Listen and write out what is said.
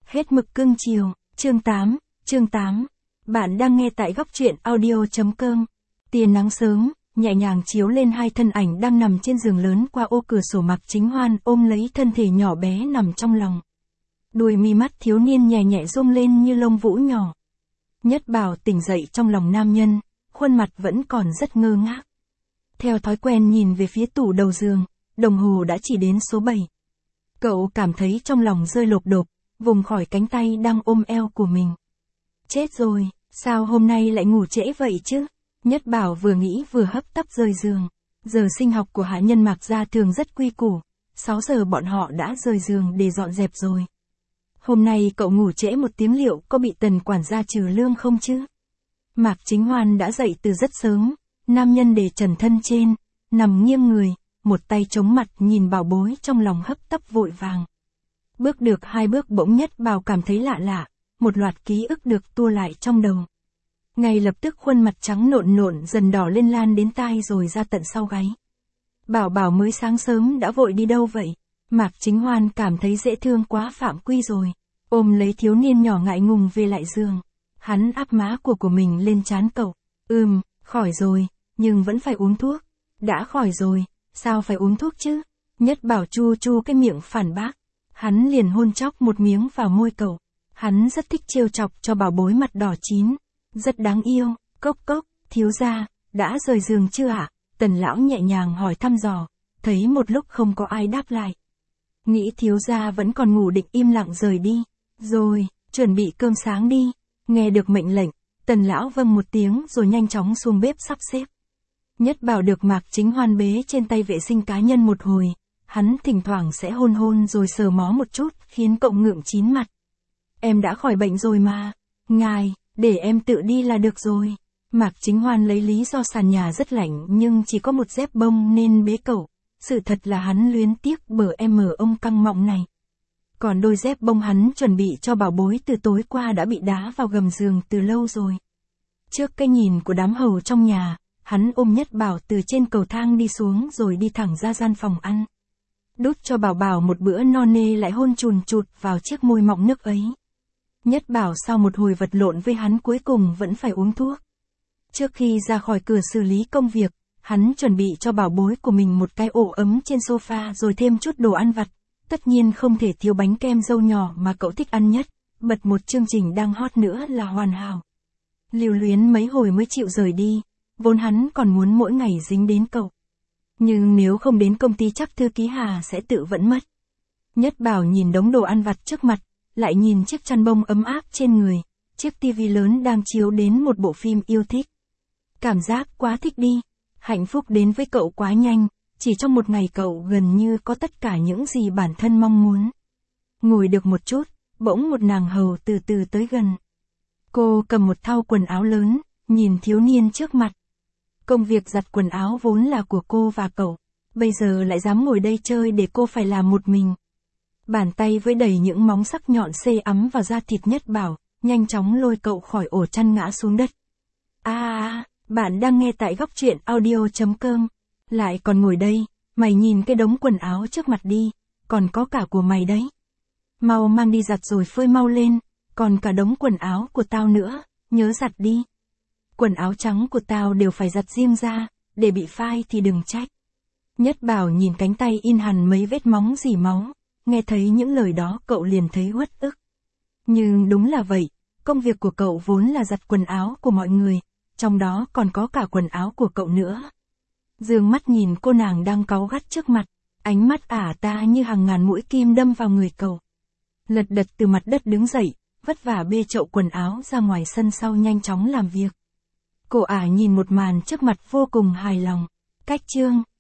Hết mực cưng chiều, chương 8. Bạn đang nghe tại góc truyện audio.com. Tia nắng sớm, nhẹ nhàng chiếu lên hai thân ảnh đang nằm trên giường lớn qua ô cửa sổ. Mạc Chính Hoan ôm lấy thân thể nhỏ bé nằm trong lòng. Đuôi mi mắt thiếu niên nhẹ nhẹ rung lên như lông vũ nhỏ. Nhất Bảo tỉnh dậy trong lòng nam nhân, khuôn mặt vẫn còn rất ngơ ngác. Theo thói quen nhìn về phía tủ đầu giường, đồng hồ đã chỉ đến số 7. Cậu cảm thấy trong lòng rơi lộp đột, vùng khỏi cánh tay đang ôm eo của mình. Chết rồi, sao hôm nay lại ngủ trễ vậy chứ? Nhất Bảo vừa nghĩ vừa hấp tấp rời giường. Giờ sinh học của hạ nhân Mạc gia thường rất quy củ, 6 giờ bọn họ đã rời giường để dọn dẹp rồi. Hôm nay cậu ngủ trễ một tiếng liệu có bị Tần quản gia trừ lương không chứ? Mạc Chính Hoan đã dậy từ rất sớm, nam nhân để trần thân trên, nằm nghiêng người, một tay chống mặt nhìn bảo bối trong lòng hấp tấp vội vàng. Bước được 2 bước bỗng Nhất Bảo cảm thấy lạ lạ, một loạt ký ức được tua lại trong đầu. Ngay lập tức khuôn mặt trắng nộn nộn dần đỏ lên lan đến tai rồi ra tận sau gáy. Bảo Bảo mới sáng sớm đã vội đi đâu vậy? Mạc Chính Hoan cảm thấy dễ thương quá phạm quy rồi, ôm lấy thiếu niên nhỏ ngại ngùng về lại giường. Hắn áp má của mình lên trán cậu. Khỏi rồi, nhưng vẫn phải uống thuốc. Đã khỏi rồi, sao phải uống thuốc chứ? Nhất Bảo chu chu cái miệng phản bác. Hắn liền hôn chóc một miếng vào môi cậu. Hắn rất thích trêu chọc cho bảo bối mặt đỏ chín. Rất đáng yêu. Cốc cốc, thiếu gia, đã rời giường chưa ạ? Tần lão nhẹ nhàng hỏi thăm dò. Thấy một lúc không có ai đáp lại. Nghĩ thiếu gia vẫn còn ngủ định im lặng rời đi. Rồi, chuẩn bị cơm sáng đi. Nghe được mệnh lệnh, Tần lão vâng một tiếng rồi nhanh chóng xuống bếp sắp xếp. Nhất Bảo được Mạc Chính Hoan bế trên tay vệ sinh cá nhân một hồi, hắn thỉnh thoảng sẽ hôn hôn rồi sờ mó một chút khiến cậu ngượng chín mặt. Em đã khỏi bệnh rồi mà, ngài, để em tự đi là được rồi. Mạc Chính Hoan lấy lý do sàn nhà rất lạnh nhưng chỉ có một dép bông nên bế cậu, sự thật là hắn luyến tiếc bờ em ông căng mọng này. Còn đôi dép bông hắn chuẩn bị cho bảo bối từ tối qua đã bị đá vào gầm giường từ lâu rồi. Trước cái nhìn của đám hầu trong nhà, hắn ôm Nhất Bảo từ trên cầu thang đi xuống rồi đi thẳng ra gian phòng ăn. Đút cho Bảo Bảo một bữa no nê lại hôn chùn chụt vào chiếc môi mọng nước ấy. Nhất Bảo sau một hồi vật lộn với hắn cuối cùng vẫn phải uống thuốc. Trước khi ra khỏi cửa xử lý công việc, hắn chuẩn bị cho bảo bối của mình một cái ổ ấm trên sofa rồi thêm chút đồ ăn vặt. Tất nhiên không thể thiếu bánh kem dâu nhỏ mà cậu thích ăn nhất, bật một chương trình đang hot nữa là Hoàn Hảo. Lưu luyến mấy hồi mới chịu rời đi, vốn hắn còn muốn mỗi ngày dính đến cậu. Nhưng nếu không đến công ty chắc thư ký Hà sẽ tự vẫn mất. Nhất Bảo nhìn đống đồ ăn vặt trước mặt, lại nhìn chiếc chăn bông ấm áp trên người, chiếc tivi lớn đang chiếu đến một bộ phim yêu thích. Cảm giác quá thích đi, hạnh phúc đến với cậu quá nhanh. Chỉ trong một ngày cậu gần như có tất cả những gì bản thân mong muốn. Ngồi được một chút, bỗng một nàng hầu từ từ tới gần. Cô cầm một thau quần áo lớn, nhìn thiếu niên trước mặt. Công việc giặt quần áo vốn là của cô và cậu, bây giờ lại dám ngồi đây chơi để cô phải làm một mình. Bàn tay với đầy những móng sắc nhọn xê ấm vào da thịt Nhất Bảo, nhanh chóng lôi cậu khỏi ổ chăn ngã xuống đất. Bạn đang nghe tại góc truyện audio.com. Lại còn ngồi đây, mày nhìn cái đống quần áo trước mặt đi, còn có cả của mày đấy. Mau mang đi giặt rồi phơi mau lên, còn cả đống quần áo của tao nữa, nhớ giặt đi. Quần áo trắng của tao đều phải giặt riêng ra, để bị phai thì đừng trách. Nhất Bảo nhìn cánh tay in hẳn mấy vết móng dỉ máu, nghe thấy những lời đó cậu liền thấy uất ức. Nhưng đúng là vậy, công việc của cậu vốn là giặt quần áo của mọi người, trong đó còn có cả quần áo của cậu nữa. Dương mắt nhìn cô nàng đang cáu gắt trước mặt, ánh mắt ả ta như hàng ngàn mũi kim đâm vào người cậu. Lật đật từ mặt đất đứng dậy, vất vả bê chậu quần áo ra ngoài sân sau nhanh chóng làm việc. Cô ả nhìn một màn trước mặt vô cùng hài lòng. Cách chương